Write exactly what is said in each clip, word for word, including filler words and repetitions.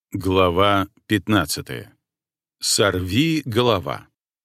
Глава пятнадцатая. Сорви голова.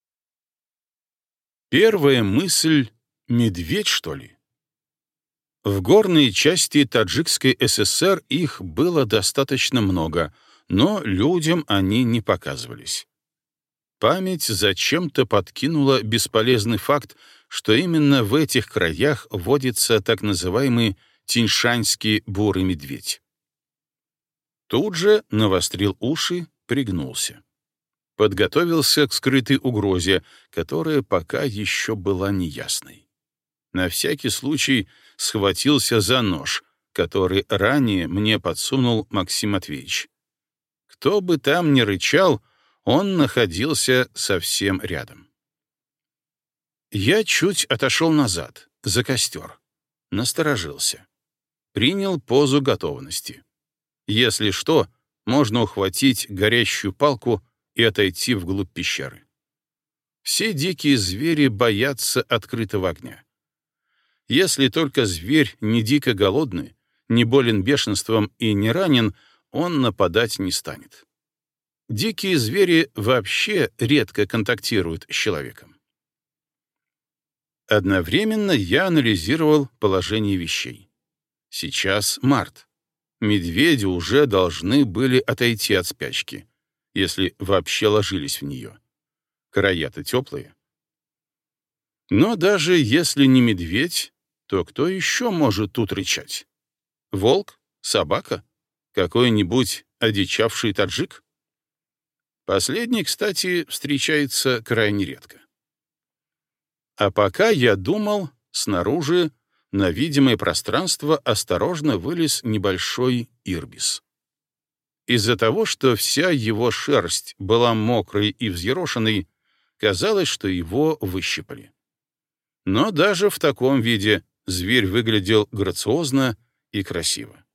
Первая мысль — медведь, что ли? В горной части Таджикской ССР их было достаточно много, но людям они не показывались. Память зачем-то подкинула бесполезный факт, что именно в этих краях водится так называемый тяньшанский бурый медведь. Тут же навострил уши, пригнулся. Подготовился к скрытой угрозе, которая пока еще была неясной. На всякий случай схватился за нож, который ранее мне подсунул Максим Матвеевич. Кто бы там ни рычал, он находился совсем рядом. Я чуть отошел назад, за костер. Насторожился. Принял позу готовности. Если что, можно ухватить горящую палку и отойти вглубь пещеры. Все дикие звери боятся открытого огня. Если только зверь не дико голодный, не болен бешенством и не ранен, он нападать не станет. Дикие звери вообще редко контактируют с человеком. Одновременно я анализировал положение вещей. Сейчас март. Медведи уже должны были отойти от спячки, если вообще ложились в нее. Края-то теплые. Но даже если не медведь, то кто еще может тут рычать? Волк? Собака? Какой-нибудь одичавший таджик? Последний, кстати, встречается крайне редко. А пока я думал, снаружи на видимое пространство осторожно вылез небольшой ирбис. Из-за того, что вся его шерсть была мокрой и взъерошенной, казалось, что его выщипали. Но даже в таком виде зверь выглядел грациозно и красиво.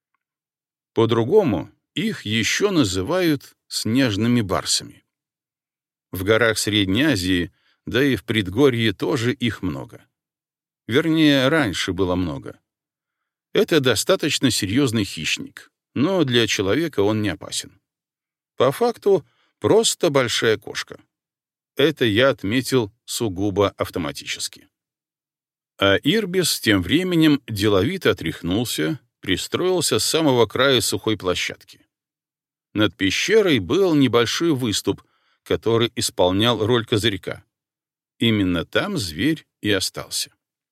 По-другому их еще называют снежными барсами. В горах Средней Азии, да и в предгорье тоже их много. Вернее, раньше было много. Это достаточно серьезный хищник, но для человека он не опасен. По факту, просто большая кошка. Это я отметил сугубо автоматически. А ирбис тем временем деловито отряхнулся, пристроился с самого края сухой площадки. Над пещерой был небольшой выступ, который исполнял роль козырька. Именно там зверь и остался.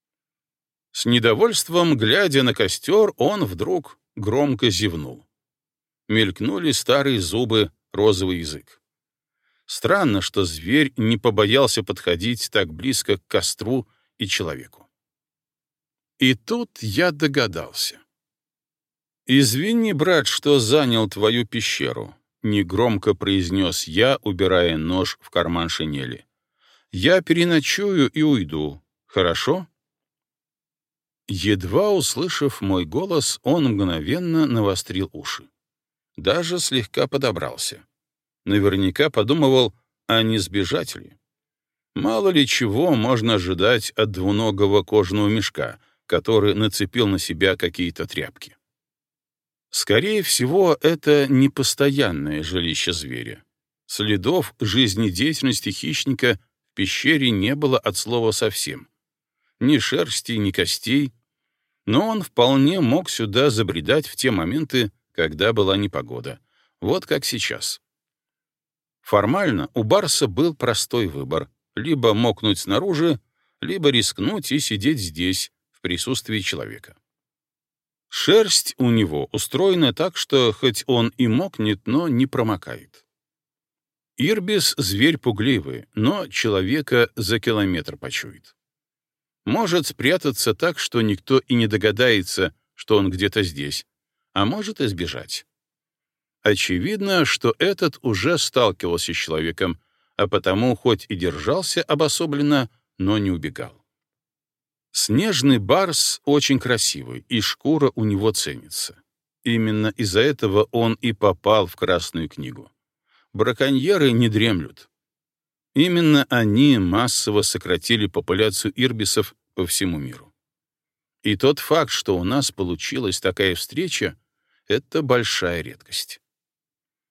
С недовольством, глядя на костер, он вдруг громко зевнул. Мелькнули старые зубы, розовый язык. Странно, что зверь не побоялся подходить так близко к костру и человеку. И тут я догадался. «Извини, брат, что занял твою пещеру», — негромко произнес я, убирая нож в карман шинели. «Я переночую и уйду. Хорошо?» Едва услышав мой голос, он мгновенно навострил уши. Даже слегка подобрался. Наверняка подумывал, а не сбежать ли. Мало ли чего можно ожидать от двуногого кожаного мешка, который нацепил на себя какие-то тряпки. Скорее всего, это непостоянное жилище зверя. Следов жизнедеятельности хищника в пещере не было от слова совсем. Ни шерсти, ни костей, но он вполне мог сюда забредать в те моменты, когда была непогода, вот как сейчас. Формально у барса был простой выбор — либо мокнуть снаружи, либо рискнуть и сидеть здесь, в присутствии человека. Шерсть у него устроена так, что хоть он и мокнет, но не промокает. Ирбис — зверь пугливый, но человека за километр почует. Может спрятаться так, что никто и не догадается, что он где-то здесь, а может и сбежать. Очевидно, что этот уже сталкивался с человеком, а потому хоть и держался обособленно, но не убегал. Снежный барс очень красивый, и шкура у него ценится. Именно из-за этого он и попал в Красную книгу. Браконьеры не дремлют. Именно они массово сократили популяцию ирбисов по всему миру. И тот факт, что у нас получилась такая встреча, — это большая редкость.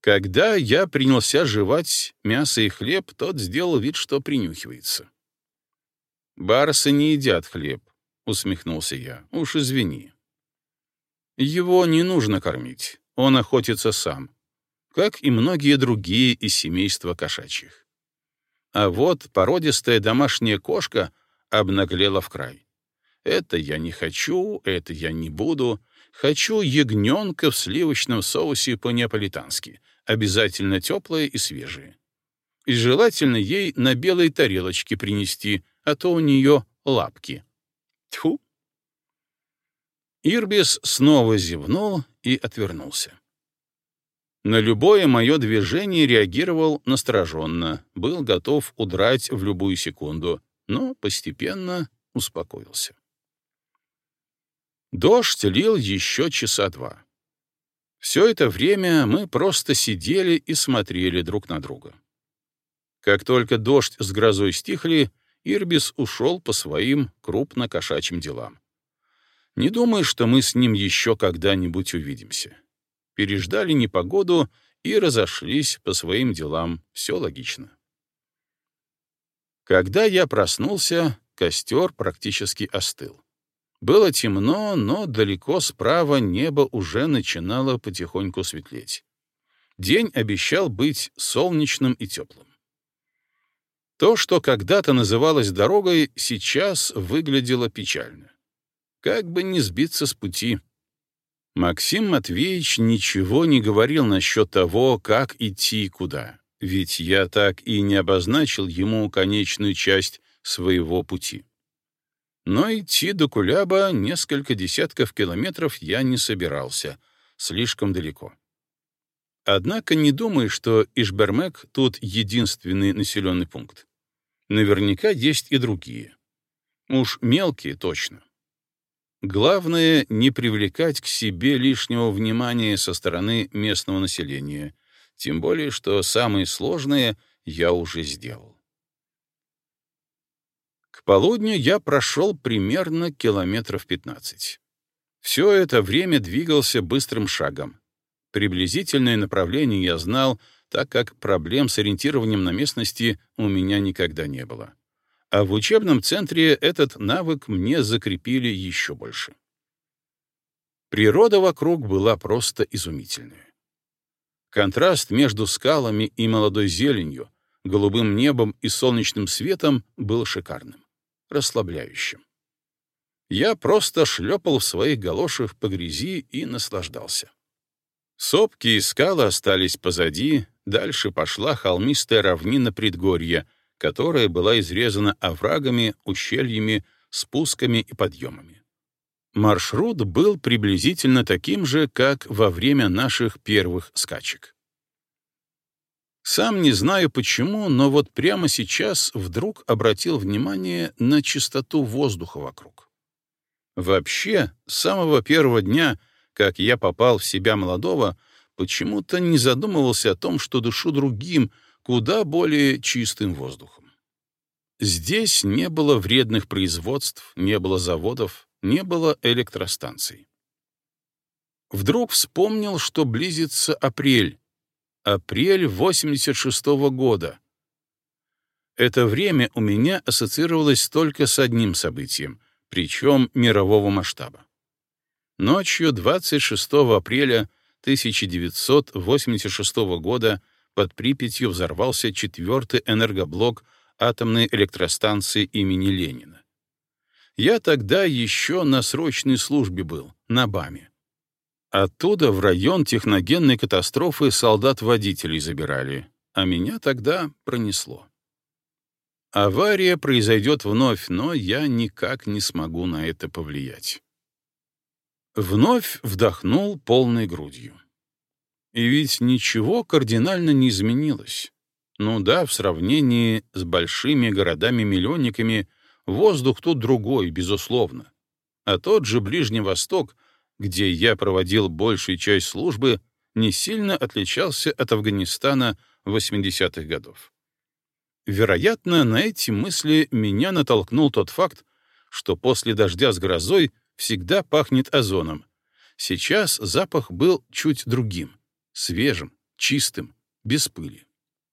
Когда я принялся жевать мясо и хлеб, тот сделал вид, что принюхивается. «Барсы не едят хлеб», — усмехнулся я. «Уж извини». «Его не нужно кормить, он охотится сам, как и многие другие из семейства кошачьих. А вот породистая домашняя кошка обнаглела в край. Это я не хочу, это я не буду. Хочу ягненка в сливочном соусе по-неаполитански, обязательно теплое и свежее. И желательно ей на белой тарелочке принести, а то у нее лапки. Тьфу!» Ирбис снова зевнул и отвернулся. На любое мое движение реагировал настороженно, был готов удрать в любую секунду, но постепенно успокоился. Дождь лил еще часа два. Все это время мы просто сидели и смотрели друг на друга. Как только дождь с грозой стихли, Ирбис ушел по своим крупно-кошачьим делам. Не думаю, что мы с ним еще когда-нибудь увидимся. Переждали непогоду и разошлись по своим делам. Все логично. Когда я проснулся, костер практически остыл. Было темно, но далеко справа небо уже начинало потихоньку светлеть. День обещал быть солнечным и теплым. То, что когда-то называлось дорогой, сейчас выглядело печально. Как бы не сбиться с пути. Максим Матвеевич ничего не говорил насчет того, как идти и куда, ведь я так и не обозначил ему конечную часть своего пути. Но идти до Кулеба несколько десятков километров я не собирался, слишком далеко. Однако не думаю, что Ишбермек тут единственный населенный пункт. Наверняка есть и другие. Уж мелкие точно. Главное — не привлекать к себе лишнего внимания со стороны местного населения, тем более что самые сложные я уже сделал. К полудню я прошел примерно километров пятнадцать. Все это время двигался быстрым шагом. Приблизительное направление я знал, так как проблем с ориентированием на местности у меня никогда не было. А в учебном центре этот навык мне закрепили еще больше. Природа вокруг была просто изумительная. Контраст между скалами и молодой зеленью, голубым небом и солнечным светом был шикарным, расслабляющим. Я просто шлепал в своих галошах по грязи и наслаждался. Сопки и скалы остались позади, дальше пошла холмистая равнина предгорья, которая была изрезана оврагами, ущельями, спусками и подъемами. Маршрут был приблизительно таким же, как во время наших первых скачек. Сам не знаю почему, но вот прямо сейчас вдруг обратил внимание на чистоту воздуха вокруг. Вообще, с самого первого дня, как я попал в себя молодого, почему-то не задумывался о том, что дышу другим, куда более чистым воздухом. Здесь не было вредных производств, не было заводов, не было электростанций. Вдруг вспомнил, что близится апрель. Апрель восемьдесят шестого года. Это время у меня ассоциировалось только с одним событием, причем мирового масштаба. Ночью двадцать шестого апреля тысяча девятьсот восемьдесят шестого года под Припятью взорвался четвертый энергоблок атомной электростанции имени Ленина. Я тогда еще на срочной службе был, на БАМе. Оттуда в район техногенной катастрофы солдат-водителей забирали, а меня тогда пронесло. Авария произойдет вновь, но я никак не смогу на это повлиять. Вновь вдохнул полной грудью. И ведь ничего кардинально не изменилось. Ну да, в сравнении с большими городами-миллионниками воздух тут другой, безусловно. А тот же Ближний Восток, где я проводил большую часть службы, не сильно отличался от Афганистана восьмидесятых годов. Вероятно, на эти мысли меня натолкнул тот факт, что после дождя с грозой всегда пахнет озоном. Сейчас запах был чуть другим, свежим, чистым, без пыли.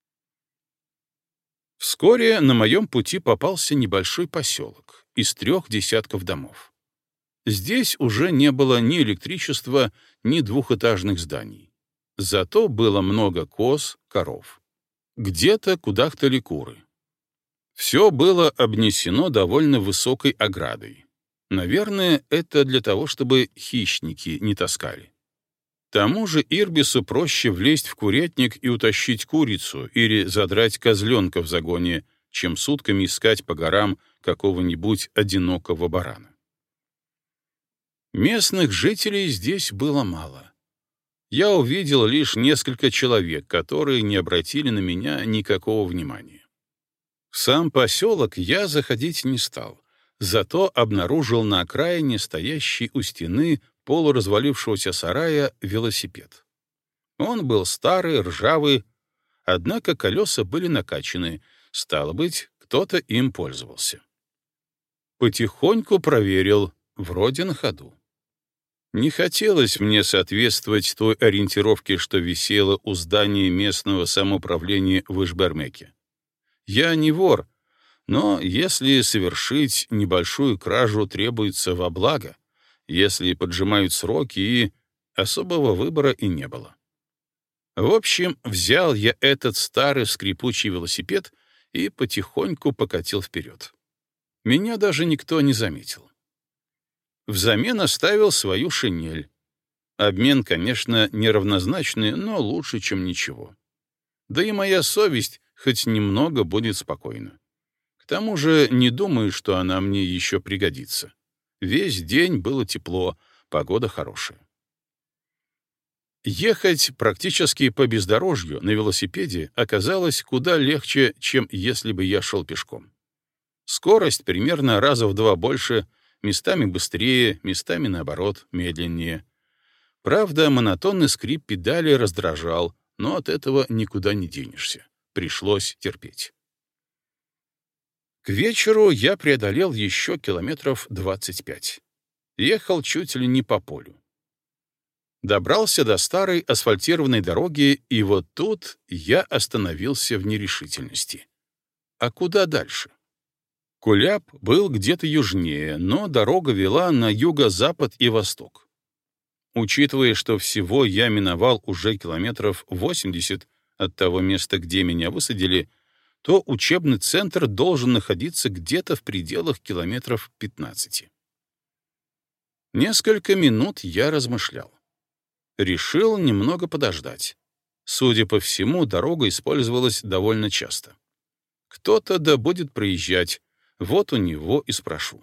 Вскоре на моем пути попался небольшой поселок из трех десятков домов. Здесь уже не было ни электричества, ни двухэтажных зданий. Зато было много коз, коров. Где-то кудахтали куры. Все было обнесено довольно высокой оградой. Наверное, это для того, чтобы хищники не таскали. Тому же Ирбису проще влезть в курятник и утащить курицу или задрать козленка в загоне, чем сутками искать по горам какого-нибудь одинокого барана. Местных жителей здесь было мало. Я увидел лишь несколько человек, которые не обратили на меня никакого внимания. В сам поселок я заходить не стал, зато обнаружил на окраине стоящий у стены полуразвалившегося сарая велосипед. Он был старый, ржавый, однако колеса были накачаны, стало быть, кто-то им пользовался. Потихоньку проверил, вроде на ходу. Не хотелось мне соответствовать той ориентировке, что висела у здания местного самоуправления в Ишбермеке. Я не вор, но если совершить небольшую кражу требуется во благо, если поджимают сроки, и особого выбора и не было. В общем, взял я этот старый скрипучий велосипед и потихоньку покатил вперед. Меня даже никто не заметил. Взамен оставил свою шинель. Обмен, конечно, неравнозначный, но лучше, чем ничего. Да и моя совесть хоть немного будет спокойна. К тому же не думаю, что она мне еще пригодится. Весь день было тепло, погода хорошая. Ехать практически по бездорожью на велосипеде оказалось куда легче, чем если бы я шел пешком. Скорость примерно раза в два больше, местами быстрее, местами, наоборот, медленнее. Правда, монотонный скрип педали раздражал, но от этого никуда не денешься. Пришлось терпеть. К вечеру я преодолел еще километров двадцать пять. Ехал чуть ли не по полю. Добрался до старой асфальтированной дороги, и вот тут я остановился в нерешительности. А куда дальше? Куляб был где-то южнее, но дорога вела на юго-запад и восток. Учитывая, что всего я миновал уже километров восемьдесят от того места, где меня высадили, то учебный центр должен находиться где-то в пределах километров пятнадцати. Несколько минут я размышлял. Решил немного подождать. Судя по всему, дорога использовалась довольно часто. Кто-то да будет проезжать, вот у него и спрошу.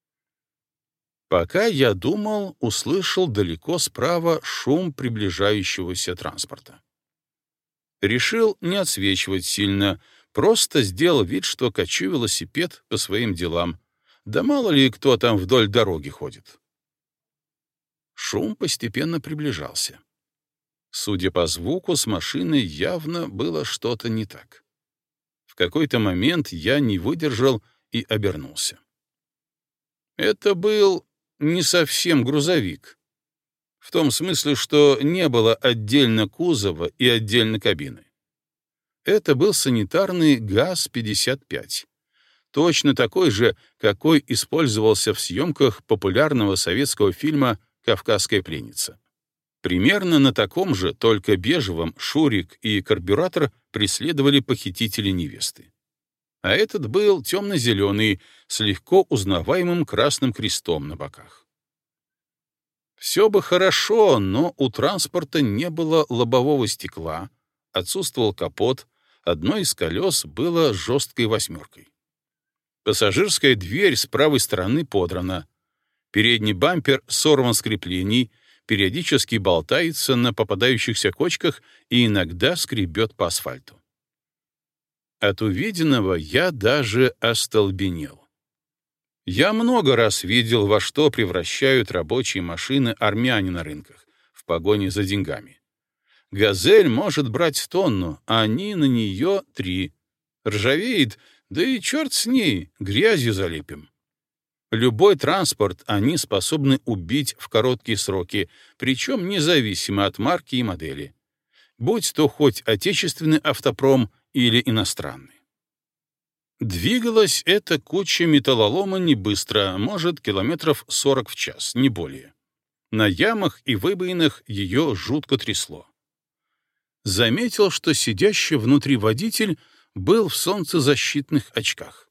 Пока я думал, услышал далеко справа шум приближающегося транспорта. Решил не отсвечивать сильно, просто сделал вид, что качу велосипед по своим делам. Да мало ли кто там вдоль дороги ходит. Шум постепенно приближался. Судя по звуку, с машиной явно было что-то не так. В какой-то момент я не выдержал и обернулся. Это был не совсем грузовик. В том смысле, что не было отдельно кузова и отдельно кабины. Это был санитарный ГАЗ пятьдесят пять. Точно такой же, какой использовался в съемках популярного советского фильма «Кавказская пленница». Примерно на таком же, только бежевом, Шурик и карбюратор преследовали похитители невесты. А этот был темно-зеленый, с легко узнаваемым красным крестом на боках. Все бы хорошо, но у транспорта не было лобового стекла, отсутствовал капот, одно из колес было жесткой восьмеркой. Пассажирская дверь с правой стороны подрана, передний бампер сорван с креплений, периодически болтается на попадающихся кочках и иногда скребет по асфальту. От увиденного я даже остолбенел. Я много раз видел, во что превращают рабочие машины армяне на рынках в погоне за деньгами. «Газель» может брать тонну, а они на нее три. Ржавеет, да и черт с ней, грязью залепим. Любой транспорт они способны убить в короткие сроки, причем независимо от марки и модели. будь то хоть отечественный автопром или иностранный. Двигалась эта куча металлолома не быстро, может, километров сорок в час, не более. На ямах и выбоинах ее жутко трясло. Заметил, что сидящий внутри водитель был в солнцезащитных очках.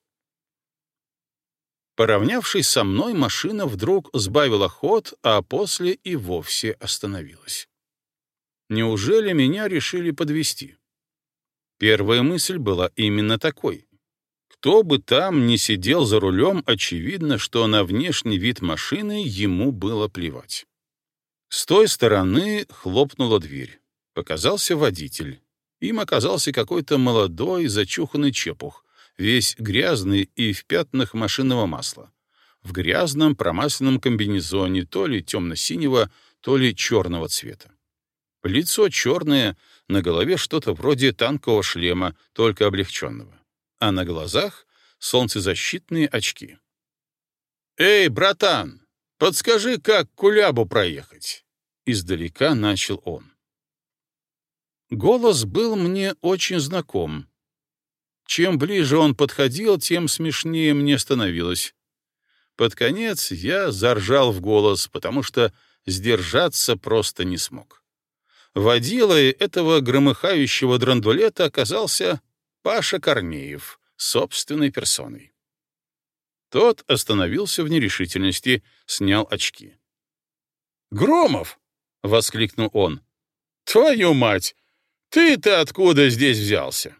Поравнявшись со мной, машина вдруг сбавила ход, а после и вовсе остановилась. Неужели меня решили подвезти? Первая мысль была именно такой. Кто бы там ни сидел за рулем, очевидно, что на внешний вид машины ему было плевать. С той стороны хлопнула дверь. Показался водитель. Им оказался какой-то молодой, зачуханный чепух, весь грязный и в пятнах машинного масла, в грязном промасленном комбинезоне то ли темно-синего, то ли черного цвета. Лицо черное, на голове что-то вроде танкового шлема, только облегченного, а на глазах солнцезащитные очки. «Эй, братан, подскажи, как Кулябу проехать?» Издалека начал он. Голос был мне очень знаком. Чем ближе он подходил, тем смешнее мне становилось. Под конец я заржал в голос, потому что сдержаться просто не смог. Водилой этого громыхающего драндулета оказался Паша Корнеев собственной персоной. Тот остановился в нерешительности, снял очки. «Громов!» — воскликнул он. «Твою мать! Ты-то откуда здесь взялся?»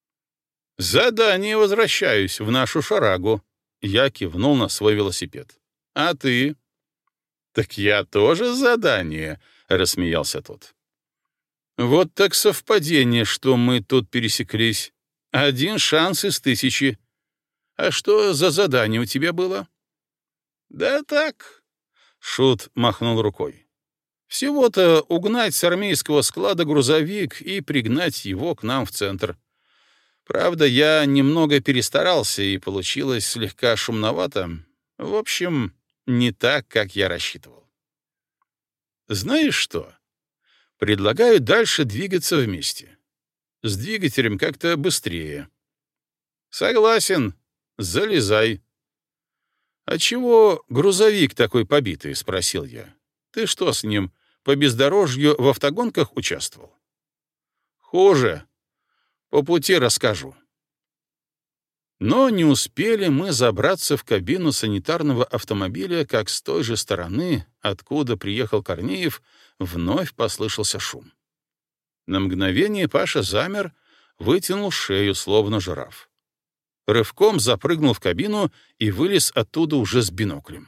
«Задание возвращаюсь в нашу шарагу», — я кивнул на свой велосипед. «А ты?» «Так я тоже задание», — рассмеялся тот. «Вот так совпадение, что мы тут пересеклись. Один шанс из тысячи. А что за задание у тебя было?» «Да так», — Шут махнул рукой. «Всего-то угнать с армейского склада грузовик и пригнать его к нам в центр. Правда, я немного перестарался, и получилось слегка шумновато. В общем, не так, как я рассчитывал. Знаешь что? Предлагаю дальше двигаться вместе. С двигателем как-то быстрее». «Согласен. Залезай». «А чего грузовик такой побитый?» — спросил я. «Ты что с ним, по бездорожью в автогонках участвовал?» «Хуже. По пути расскажу». Но не успели мы забраться в кабину санитарного автомобиля, как с той же стороны, откуда приехал Корнеев, вновь послышался шум. На мгновение Паша замер, вытянул шею, словно жираф. Рывком запрыгнул в кабину и вылез оттуда уже с биноклем.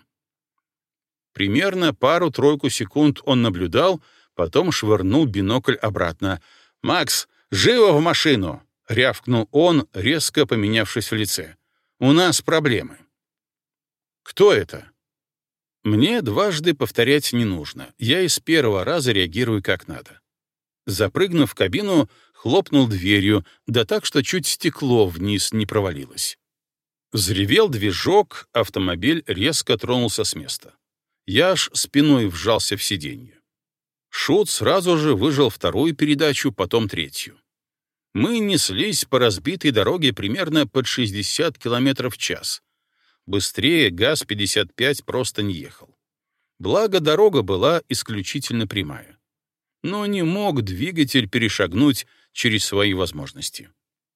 Примерно пару-тройку секунд он наблюдал, потом швырнул бинокль обратно. «Макс, живо в машину!» — рявкнул он, резко поменявшись в лице. «У нас проблемы». «Кто это?» Мне дважды повторять не нужно. Я и с первого раза реагирую как надо. Запрыгнув в кабину, хлопнул дверью, да так, что чуть стекло вниз не провалилось. Взревел движок, автомобиль резко тронулся с места. Я аж спиной вжался в сиденье. Шут сразу же выжал вторую передачу, потом третью. Мы неслись по разбитой дороге примерно под шестьдесят километров в час. Быстрее ГАЗ пятьдесят пять просто не ехал. Благо, дорога была исключительно прямая. Но не мог двигатель перешагнуть через свои возможности.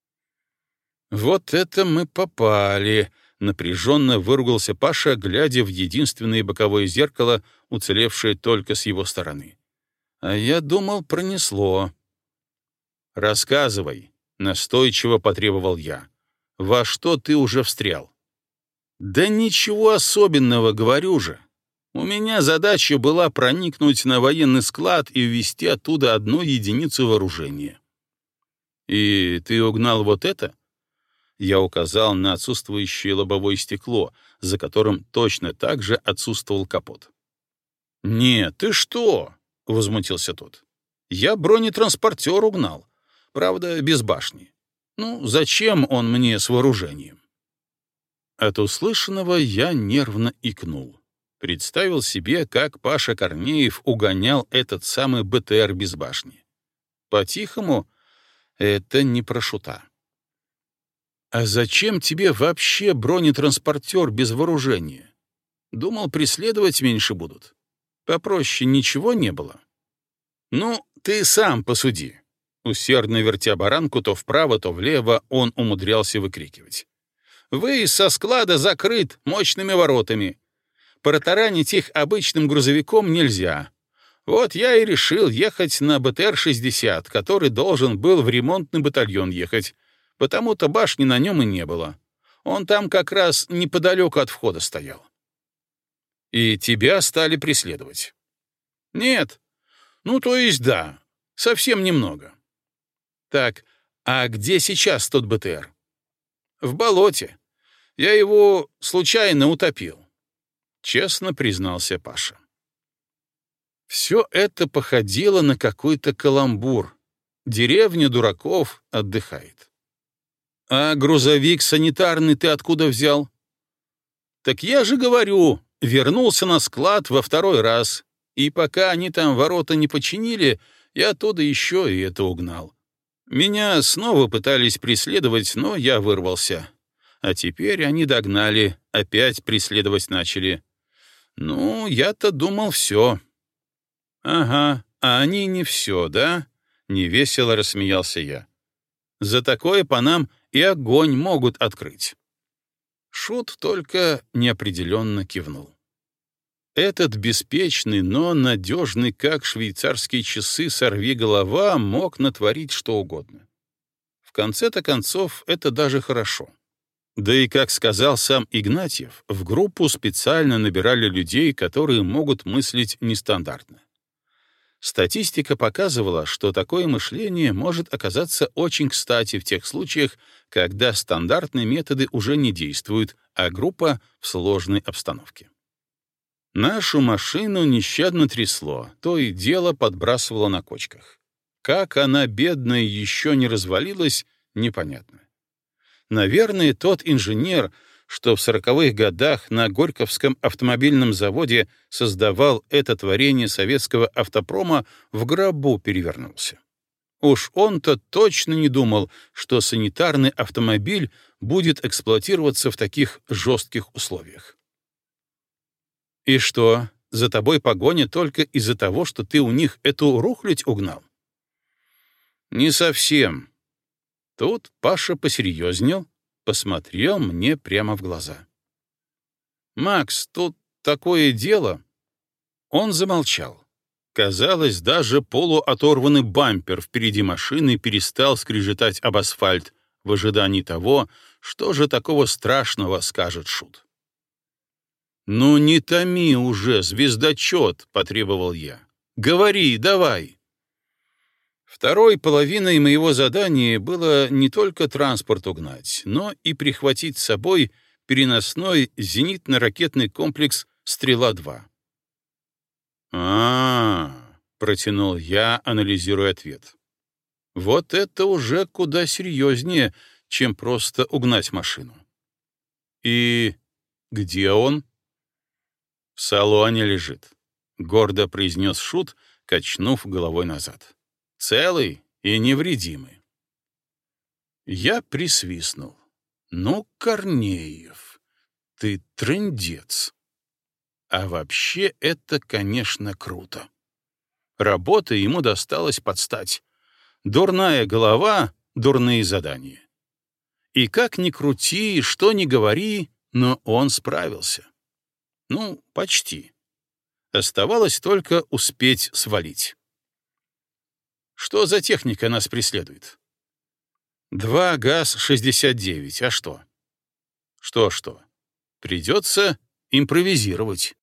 «Вот это мы попали!» — напряженно выругался Паша, глядя в единственное боковое зеркало, уцелевшее только с его стороны. «А я думал, пронесло». «Рассказывай», — настойчиво потребовал я. «Во что ты уже встрял?» «Да ничего особенного, говорю же. У меня задача была проникнуть на военный склад и увезти оттуда одну единицу вооружения». «И ты угнал вот это?» Я указал на отсутствующее лобовое стекло, за которым точно так же отсутствовал капот. «Нет, ты что?» — возмутился тот. «Я бронетранспортер угнал. Правда, без башни. Ну, зачем он мне с вооружением?» От услышанного я нервно икнул. Представил себе, как Паша Корнеев угонял этот самый БТР без башни. По-тихому — это не про шута. «А зачем тебе вообще бронетранспортер без вооружения? Думал, преследовать меньше будут. Попроще ничего не было?» «Ну, ты сам посуди». Усердно вертя баранку то вправо, то влево, он умудрялся выкрикивать. «Выезд со склада закрыт мощными воротами. Протаранить их обычным грузовиком нельзя. Вот я и решил ехать на бэ тэ эр шестьдесят, который должен был в ремонтный батальон ехать, потому-то башни на нем и не было. Он там как раз неподалеку от входа стоял». «И тебя стали преследовать?» «Нет. Ну, то есть да, совсем немного». «Так, а где сейчас тот бэ тэ эр?» «В болоте. Я его случайно утопил», — честно признался Паша. Все это походило на какой-то каламбур. Деревня дураков отдыхает. «А грузовик санитарный ты откуда взял?» «Так я же говорю, вернулся на склад во второй раз, и пока они там ворота не починили, я оттуда еще и это угнал. Меня снова пытались преследовать, но я вырвался. А теперь они догнали, опять преследовать начали. Ну, я-то думал, все». «Ага, а они не все, да?» — невесело рассмеялся я. «За такое по нам и огонь могут открыть». Шут только неопределенно кивнул. Этот беспечный, но надежный, как швейцарские часы, сорвиголова мог натворить что угодно. В конце-то концов, это даже хорошо. Да и, как сказал сам Игнатьев, в группу специально набирали людей, которые могут мыслить нестандартно. Статистика показывала, что такое мышление может оказаться очень кстати в тех случаях, когда стандартные методы уже не действуют, а группа в сложной обстановке. Нашу машину нещадно трясло, то и дело подбрасывало на кочках. Как она, бедная, еще не развалилась, непонятно. Наверное, тот инженер, что в сороковых годах на Горьковском автомобильном заводе создавал это творение советского автопрома, в гробу перевернулся. Уж он-то точно не думал, что санитарный автомобиль будет эксплуатироваться в таких жестких условиях. «И что, за тобой погоня только из-за того, что ты у них эту рухлядь угнал?» «Не совсем». Тут Паша посерьезнел, посмотрел мне прямо в глаза. «Макс, тут такое дело...» Он замолчал. Казалось, даже полуоторванный бампер впереди машины перестал скрежетать об асфальт в ожидании того, что же такого страшного скажет Шут. «Ну не томи уже, звездочет!» — потребовал я. «Говори, давай!» Второй половиной моего задания было не только транспорт угнать, но и прихватить с собой переносной зенитно-ракетный комплекс «Стрела-два». «А-а-а», — протянул я, анализируя ответ. «Вот это уже куда серьезнее, чем просто угнать машину». «И где он?» «В салоне лежит», — гордо произнес Шут, качнув головой назад. «Целый и невредимый». Я присвистнул. «Ну, Корнеев, ты трындец». А вообще это, конечно, круто. Работа ему досталась под стать. Дурная голова, дурные задания. И как ни крути, что ни говори, но он справился. Ну, почти. Оставалось только успеть свалить. Что за техника нас преследует? Два ГАЗ шестьдесят девять, а что? Что-что? Придется импровизировать.